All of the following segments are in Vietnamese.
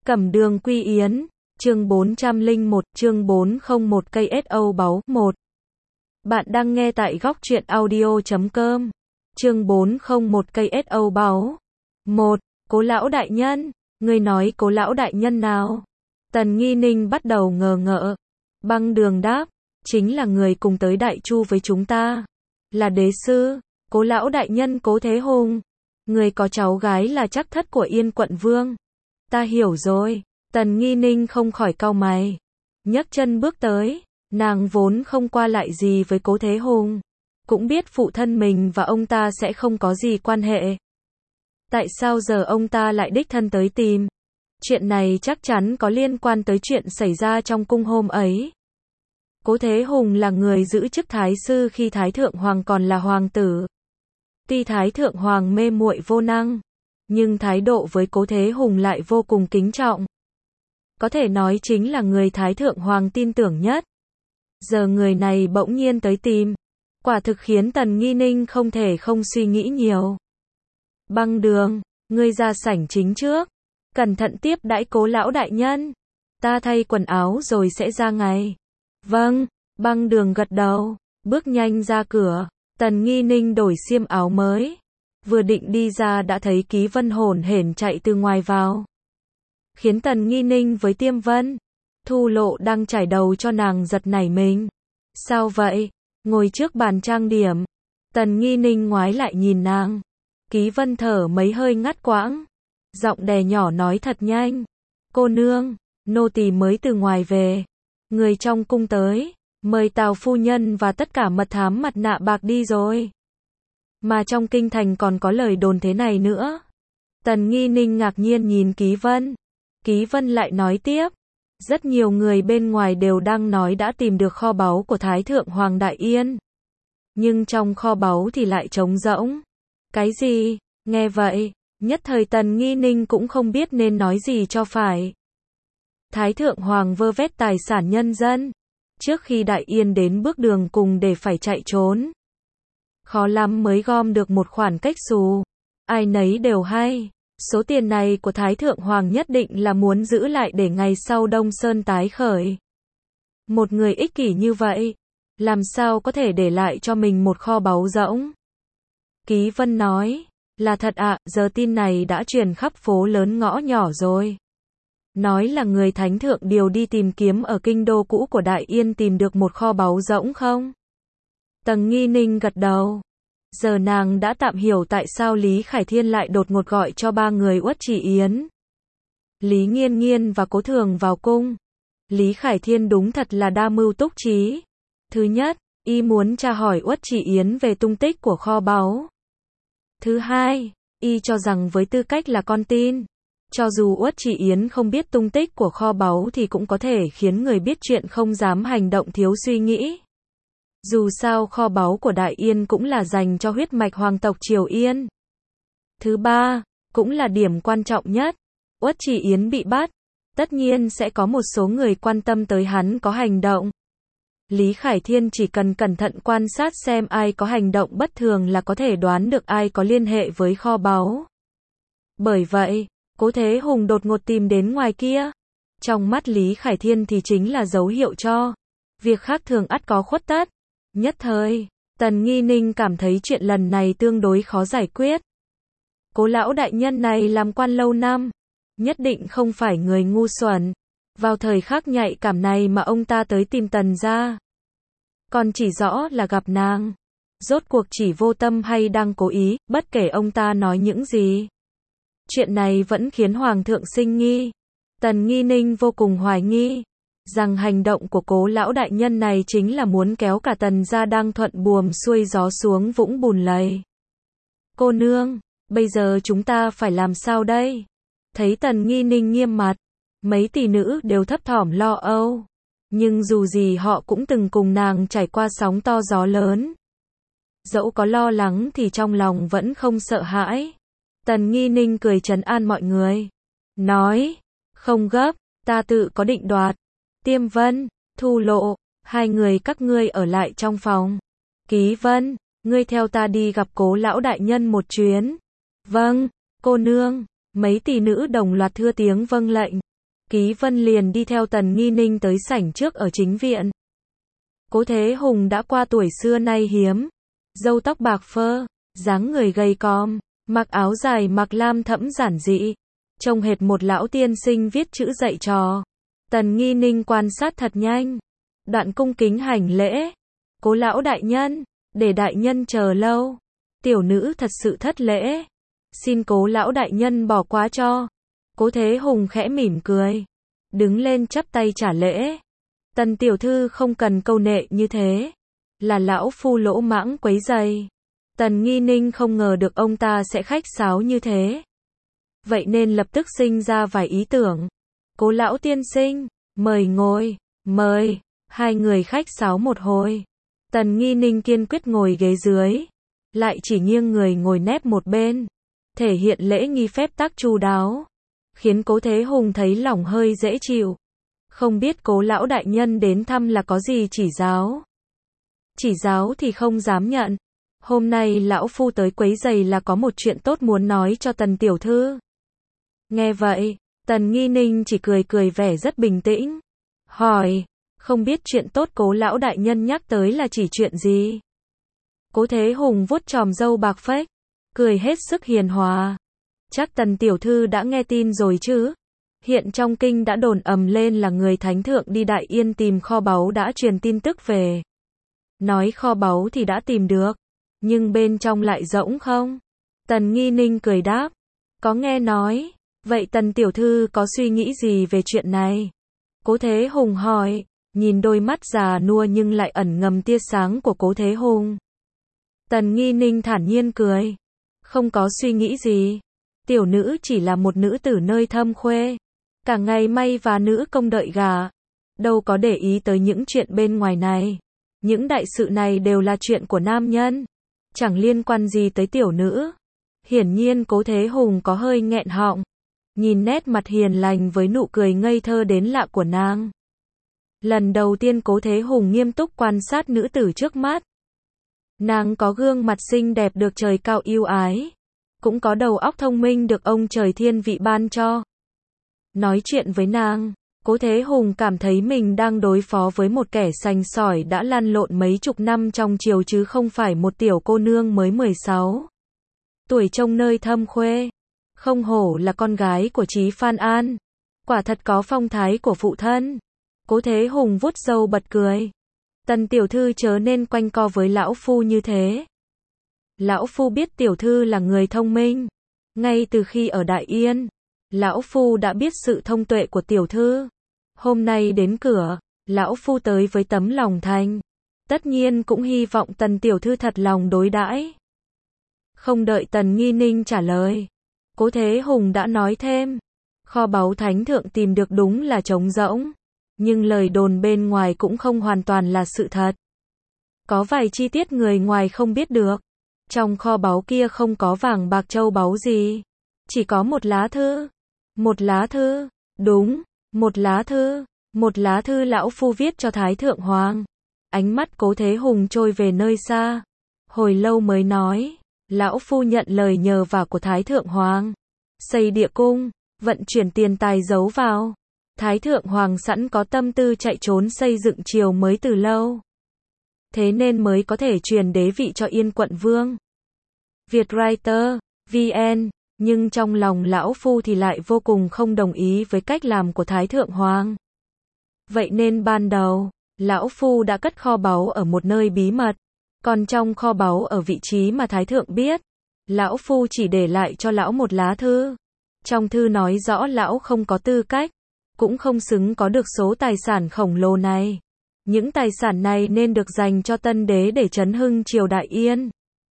Cẩm Đường Quy Yến, chương 401, chương 401 cây SO báu, 1. Bạn đang nghe tại góc truyện audio.com. Chương 401 cây SO báu. 1. Cố lão đại nhân, ngươi nói Cố lão đại nhân nào? Tần Nghi Ninh bắt đầu ngờ ngợ. Băng Đường đáp, chính là người cùng tới Đại Chu với chúng ta. Là đế sư, Cố lão đại nhân Cố Thế Hùng. Người có cháu gái là Trắc Thất của Yên quận vương. Ta hiểu rồi. Tần Nghi Ninh không khỏi cau mày. Nhấc chân bước tới. Nàng vốn không qua lại gì với Cố Thế Hùng. Cũng biết phụ thân mình và ông ta sẽ không có gì quan hệ. Tại sao giờ ông ta lại đích thân tới tìm? Chuyện này chắc chắn có liên quan tới chuyện xảy ra trong cung hôm ấy. Cố Thế Hùng là người giữ chức thái sư khi Thái Thượng Hoàng còn là hoàng tử. Tuy Thái Thượng Hoàng mê muội vô năng, nhưng thái độ với Cố Thế Hùng lại vô cùng kính trọng. Có thể nói chính là người Thái Thượng Hoàng tin tưởng nhất. Giờ người này bỗng nhiên tới tìm. Quả thực khiến Tần Nghi Ninh không thể không suy nghĩ nhiều. Băng Đường, ngươi ra sảnh chính trước. Cẩn thận tiếp đãi Cố lão đại nhân. Ta thay quần áo rồi sẽ ra ngay. Vâng, Băng Đường gật đầu, bước nhanh ra cửa. Tần Nghi Ninh đổi xiêm áo mới. Vừa định đi ra đã thấy Ký Vân hổn hển chạy từ ngoài vào. Khiến Tần Nghi Ninh với Tiêm Vân, Thu Lộ đang chải đầu cho nàng giật nảy mình. Sao vậy? Ngồi trước bàn trang điểm. Tần Nghi Ninh ngoái lại nhìn nàng. Ký Vân thở mấy hơi ngắt quãng. Giọng đè nhỏ nói thật nhanh. Cô nương, nô tỳ mới từ ngoài về. Người trong cung tới. Mời Tào phu nhân và tất cả mật thám mặt nạ bạc đi rồi. Mà trong kinh thành còn có lời đồn thế này nữa. Tần Nghi Ninh ngạc nhiên nhìn Ký Vân. Ký Vân lại nói tiếp. Rất nhiều người bên ngoài đều đang nói đã tìm được kho báu của Thái Thượng Hoàng Đại Yên. Nhưng trong kho báu thì lại trống rỗng. Cái gì? Nghe vậy, nhất thời Tần Nghi Ninh cũng không biết nên nói gì cho phải. Thái Thượng Hoàng vơ vét tài sản nhân dân. Trước khi Đại Yên đến bước đường cùng để phải chạy trốn. Khó lắm mới gom được một khoản cách xù. Ai nấy đều hay. Số tiền này của Thái Thượng Hoàng nhất định là muốn giữ lại để ngày sau Đông Sơn tái khởi. Một người ích kỷ như vậy, làm sao có thể để lại cho mình một kho báu rỗng? Ký Vân nói, là thật ạ, giờ tin này đã truyền khắp phố lớn ngõ nhỏ rồi. Nói là người thánh thượng điều đi tìm kiếm ở kinh đô cũ của Đại Yên tìm được một kho báu rỗng không? Tần Nghi Ninh gật đầu. Giờ nàng đã tạm hiểu tại sao Lý Khải Thiên lại đột ngột gọi cho ba người Uất Chỉ Yến. Lý Nghiên Nghiên và Cố Thường vào cung. Lý Khải Thiên đúng thật là đa mưu túc trí. Thứ nhất, y muốn tra hỏi Uất Chỉ Yến về tung tích của kho báu. Thứ hai, y cho rằng với tư cách là con tin, cho dù Uất Chỉ Yến không biết tung tích của kho báu thì cũng có thể khiến người biết chuyện không dám hành động thiếu suy nghĩ. Dù sao kho báu của Đại Yên cũng là dành cho huyết mạch hoàng tộc Triều Yên. Thứ ba, cũng là điểm quan trọng nhất, Uất Chỉ Yến bị bắt, tất nhiên sẽ có một số người quan tâm tới hắn có hành động. Lý Khải Thiên chỉ cần cẩn thận quan sát xem ai có hành động bất thường là có thể đoán được ai có liên hệ với kho báu. Bởi vậy, Cố Thế Hùng đột ngột tìm đến ngoài kia. Trong mắt Lý Khải Thiên thì chính là dấu hiệu cho việc khác thường ắt có khuất tất. Nhất thời, Tần Nghi Ninh cảm thấy chuyện lần này tương đối khó giải quyết. Cố lão đại nhân này làm quan lâu năm, nhất định không phải người ngu xuẩn. Vào thời khắc nhạy cảm này mà ông ta tới tìm Tần gia. Còn chỉ rõ là gặp nàng. Rốt cuộc chỉ vô tâm hay đang cố ý, bất kể ông ta nói những gì. Chuyện này vẫn khiến Hoàng thượng sinh nghi. Tần Nghi Ninh vô cùng hoài nghi rằng hành động của Cố lão đại nhân này chính là muốn kéo cả Tần gia đang thuận buồm xuôi gió xuống vũng bùn lầy. Cô nương, bây giờ chúng ta phải làm sao đây? Thấy Tần Nghi Ninh nghiêm mặt, mấy tỷ nữ đều thấp thỏm lo âu. Nhưng dù gì họ cũng từng cùng nàng trải qua sóng to gió lớn. Dẫu có lo lắng thì trong lòng vẫn không sợ hãi. Tần Nghi Ninh cười trấn an mọi người. Nói, không gấp, ta tự có định đoạt. Tiêm Vân, Thu Lộ, hai người các ngươi ở lại trong phòng. Ký Vân, ngươi theo ta đi gặp Cố lão đại nhân một chuyến. Vâng, cô nương. Mấy tỷ nữ đồng loạt thưa tiếng vâng lệnh. Ký Vân liền đi theo Tần Nghi Ninh tới sảnh trước ở chính viện. Cố Thế Hùng đã qua tuổi xưa nay hiếm, râu tóc bạc phơ, dáng người gầy còm, mặc áo dài mặc lam thẫm giản dị, trông hệt một lão tiên sinh viết chữ dạy trò. Tần Nghi Ninh quan sát thật nhanh, đoạn cung kính hành lễ. Cố lão đại nhân, để đại nhân chờ lâu. Tiểu nữ thật sự thất lễ, xin cố lão đại nhân bỏ qua cho. Cố Thế Hùng khẽ mỉm cười, đứng lên chắp tay trả lễ. Tần tiểu thư không cần câu nệ như thế, là lão phu lỗ mãng quấy rầy. Tần Nghi Ninh không ngờ được ông ta sẽ khách sáo như thế, vậy nên lập tức sinh ra vài ý tưởng. Cố lão tiên sinh, mời ngồi, mời. Hai người khách sáo một hồi, Tần Nghi Ninh kiên quyết ngồi ghế dưới, lại chỉ nghiêng người ngồi nép một bên, thể hiện lễ nghi phép tắc chu đáo, khiến Cố Thế Hùng thấy lòng hơi dễ chịu. Không biết cố lão đại nhân đến thăm là có gì chỉ giáo? Chỉ giáo thì không dám nhận. Hôm nay lão phu tới quấy giày là có một chuyện tốt muốn nói cho Tần tiểu thư. Nghe vậy, Tần Nghi Ninh chỉ cười cười vẻ rất bình tĩnh. Hỏi, không biết chuyện tốt cố lão đại nhân nhắc tới là chỉ chuyện gì? Cố Thế Hùng vuốt chòm râu bạc phách, cười hết sức hiền hòa. Chắc Tần tiểu thư đã nghe tin rồi chứ? Hiện trong kinh đã đồn ầm lên là người thánh thượng đi Đại Yên tìm kho báu đã truyền tin tức về. Nói kho báu thì đã tìm được, nhưng bên trong lại rỗng không? Tần Nghi Ninh cười đáp, có nghe nói. Vậy Tần tiểu thư có suy nghĩ gì về chuyện này? Cố Thế Hùng hỏi, nhìn đôi mắt già nua nhưng lại ẩn ngầm tia sáng của Cố Thế Hùng. Tần Nghi Ninh thản nhiên cười, không có suy nghĩ gì. Tiểu nữ chỉ là một nữ tử nơi thâm khuê, cả ngày may và nữ công đợi gả, đâu có để ý tới những chuyện bên ngoài này. Những đại sự này đều là chuyện của nam nhân, chẳng liên quan gì tới tiểu nữ. Hiển nhiên Cố Thế Hùng có hơi nghẹn họng, nhìn nét mặt hiền lành với nụ cười ngây thơ đến lạ của nàng. Lần đầu tiên Cố Thế Hùng nghiêm túc quan sát nữ tử trước mắt. Nàng có gương mặt xinh đẹp được trời cao yêu ái, cũng có đầu óc thông minh được ông trời thiên vị ban cho. Nói chuyện với nàng, Cố Thế Hùng cảm thấy mình đang đối phó với một kẻ sành sỏi đã lăn lộn mấy chục năm trong triều chứ không phải một tiểu cô nương mới 16 tuổi trông nơi thâm khuê. Không hổ là con gái của Chí Phan An, quả thật có phong thái của phụ thân. Cố Thế Hùng vuốt râu bật cười. Tần tiểu thư chớ nên quanh co với lão phu như thế. Lão phu biết tiểu thư là người thông minh, ngay từ khi ở Đại Yên, lão phu đã biết sự thông tuệ của tiểu thư. Hôm nay đến cửa, lão phu tới với tấm lòng thành, tất nhiên cũng hy vọng Tần tiểu thư thật lòng đối đãi. Không đợi Tần Nghi Ninh trả lời, Cố Thế Hùng đã nói thêm, kho báu thánh thượng tìm được đúng là trống rỗng, nhưng lời đồn bên ngoài cũng không hoàn toàn là sự thật. Có vài chi tiết người ngoài không biết được. Trong kho báu kia không có vàng bạc châu báu gì, chỉ có một lá thư. Một lá thư, đúng, một lá thư. Một lá thư lão phu viết cho Thái Thượng Hoàng. Ánh mắt Cố Thế Hùng trôi về nơi xa, hồi lâu mới nói, lão phu nhận lời nhờ vả của Thái Thượng Hoàng, xây địa cung, vận chuyển tiền tài giấu vào. Thái Thượng Hoàng sẵn có tâm tư chạy trốn xây dựng triều mới từ lâu, thế nên mới có thể truyền đế vị cho Yên Quận Vương. Vietwriter, VN, nhưng trong lòng lão phu thì lại vô cùng không đồng ý với cách làm của Thái Thượng Hoàng. Vậy nên ban đầu, lão phu đã cất kho báu ở một nơi bí mật, còn trong kho báu ở vị trí mà Thái Thượng biết, lão phu chỉ để lại cho lão một lá thư. Trong thư nói rõ lão không có tư cách, cũng không xứng có được số tài sản khổng lồ này. Những tài sản này nên được dành cho tân đế để trấn hưng triều Đại Yên.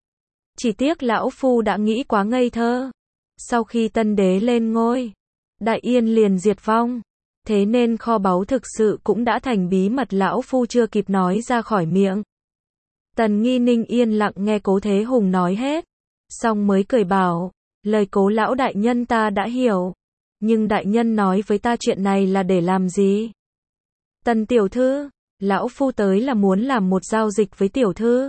Chỉ tiếc lão phu đã nghĩ quá ngây thơ. Sau khi tân đế lên ngôi, Đại Yên liền diệt vong. Thế nên kho báu thực sự cũng đã thành bí mật lão phu chưa kịp nói ra khỏi miệng. Tần Nghi Ninh yên lặng nghe Cố Thế Hùng nói hết, xong mới cười bảo, lời Cố lão đại nhân ta đã hiểu, nhưng đại nhân nói với ta chuyện này là để làm gì? Tần tiểu thư, lão phu tới là muốn làm một giao dịch với tiểu thư.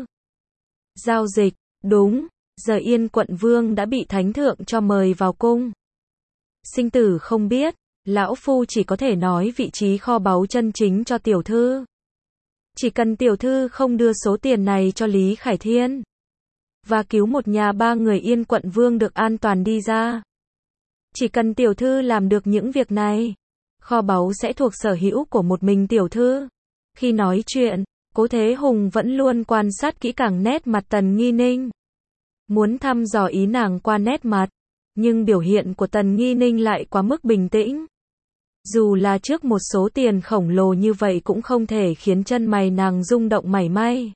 Giao dịch, đúng, giờ Yên Quận Vương đã bị Thánh Thượng cho mời vào cung. Sinh tử không biết, Lão phu chỉ có thể nói vị trí kho báu chân chính cho tiểu thư. Chỉ cần tiểu thư không đưa số tiền này cho Lý Khải Thiên và cứu một nhà ba người Yên Quận Vương được an toàn đi ra. Chỉ cần tiểu thư làm được những việc này, kho báu sẽ thuộc sở hữu của một mình tiểu thư. Khi nói chuyện, Cố Thế Hùng vẫn luôn quan sát kỹ càng nét mặt Tần Nghi Ninh. Muốn thăm dò ý nàng qua nét mặt, nhưng biểu hiện của Tần Nghi Ninh lại quá mức bình tĩnh. Dù là trước một số tiền khổng lồ như vậy cũng không thể khiến chân mày nàng rung động mảy may.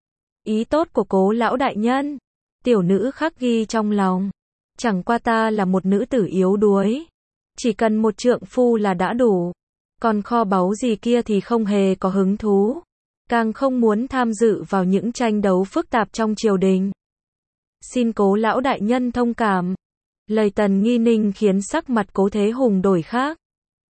Ý tốt của Cố lão đại nhân, tiểu nữ khắc ghi trong lòng. Chẳng qua ta là một nữ tử yếu đuối, chỉ cần một trượng phu là đã đủ. Còn kho báu gì kia thì không hề có hứng thú, càng không muốn tham dự vào những tranh đấu phức tạp trong triều đình. Xin Cố lão đại nhân thông cảm. Lời Tần Nghi Ninh khiến sắc mặt Cố Thế Hùng đổi khác.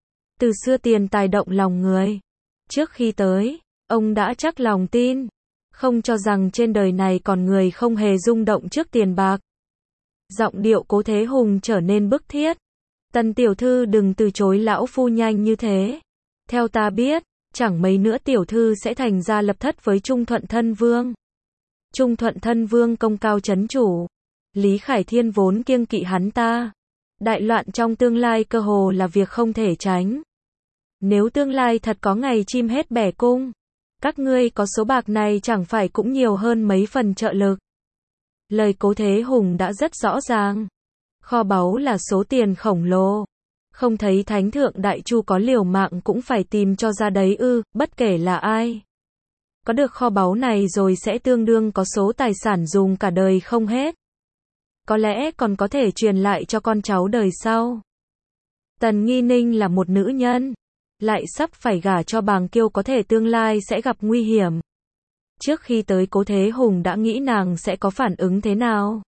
Từ xưa tiền tài động lòng người. Trước khi tới, ông đã chắc lòng tin, không cho rằng trên đời này còn người không hề rung động trước tiền bạc. Giọng điệu Cố Thế Hùng trở nên bức thiết. Tần tiểu thư đừng từ chối lão phu nhanh như thế. Theo ta biết, chẳng mấy nữa tiểu thư sẽ thành ra lập thất với Trung Thuận Thân Vương. Trung Thuận Thân Vương công cao chấn chủ. Lý Khải Thiên vốn kiêng kỵ hắn ta. Đại loạn trong tương lai cơ hồ là việc không thể tránh. Nếu tương lai thật có ngày chim hết bẻ cung, các ngươi có số bạc này chẳng phải cũng nhiều hơn mấy phần trợ lực. Lời Cố Thế Hùng đã rất rõ ràng. Kho báu là số tiền khổng lồ. Không thấy Thánh Thượng Đại Chu có liều mạng cũng phải tìm cho ra đấy ư, bất kể là ai. Có được kho báu này rồi sẽ tương đương có số tài sản dùng cả đời không hết. Có lẽ còn có thể truyền lại cho con cháu đời sau. Tần Nghi Ninh là một nữ nhân, lại sắp phải gả cho bàng kiêu có thể tương lai sẽ gặp nguy hiểm. Trước khi tới Cố Thế Hùng đã nghĩ nàng sẽ có phản ứng thế nào.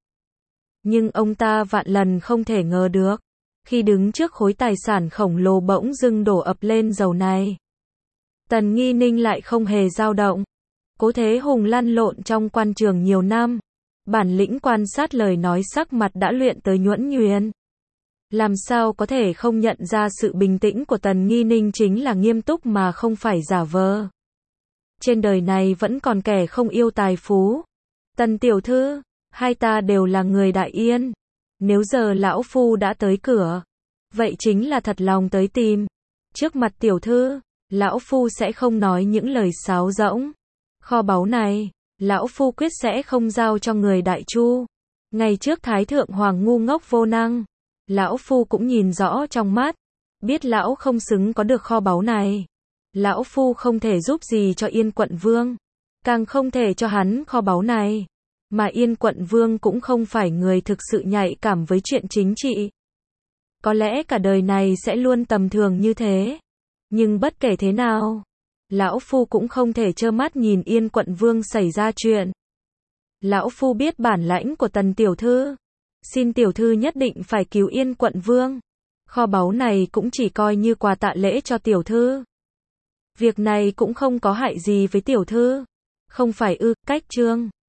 Nhưng ông ta vạn lần không thể ngờ được, khi đứng trước khối tài sản khổng lồ bỗng dưng đổ ập lên dầu này. Tần Nghi Ninh lại không hề dao động. Cố Thế Hùng lăn lộn trong quan trường nhiều năm, bản lĩnh quan sát lời nói sắc mặt đã luyện tới nhuần nhuyễn. Làm sao có thể không nhận ra sự bình tĩnh của Tần Nghi Ninh chính là nghiêm túc mà không phải giả vờ. Trên đời này vẫn còn kẻ không yêu tài phú. Tần tiểu thư, hai ta đều là người Đại Yên. Nếu giờ lão phu đã tới cửa, vậy chính là thật lòng tới tìm. Trước mặt tiểu thư, lão phu sẽ không nói những lời sáo rỗng. Kho báu này, lão phu quyết sẽ không giao cho người Đại Chu. Ngày trước Thái Thượng Hoàng ngu ngốc vô năng, lão phu cũng nhìn rõ trong mắt, biết lão không xứng có được kho báu này. Lão phu không thể giúp gì cho Yên Quận Vương, càng không thể cho hắn kho báu này. Mà Yên Quận Vương cũng không phải người thực sự nhạy cảm với chuyện chính trị. Có lẽ cả đời này sẽ luôn tầm thường như thế. Nhưng bất kể thế nào, lão phu cũng không thể trơ mắt nhìn Yên Quận Vương xảy ra chuyện. Lão phu biết bản lãnh của Tần tiểu thư. Xin tiểu thư nhất định phải cứu Yên Quận Vương. Kho báu này cũng chỉ coi như quà tạ lễ cho tiểu thư. Việc này cũng không có hại gì với tiểu thư. Không phải ư, cách chương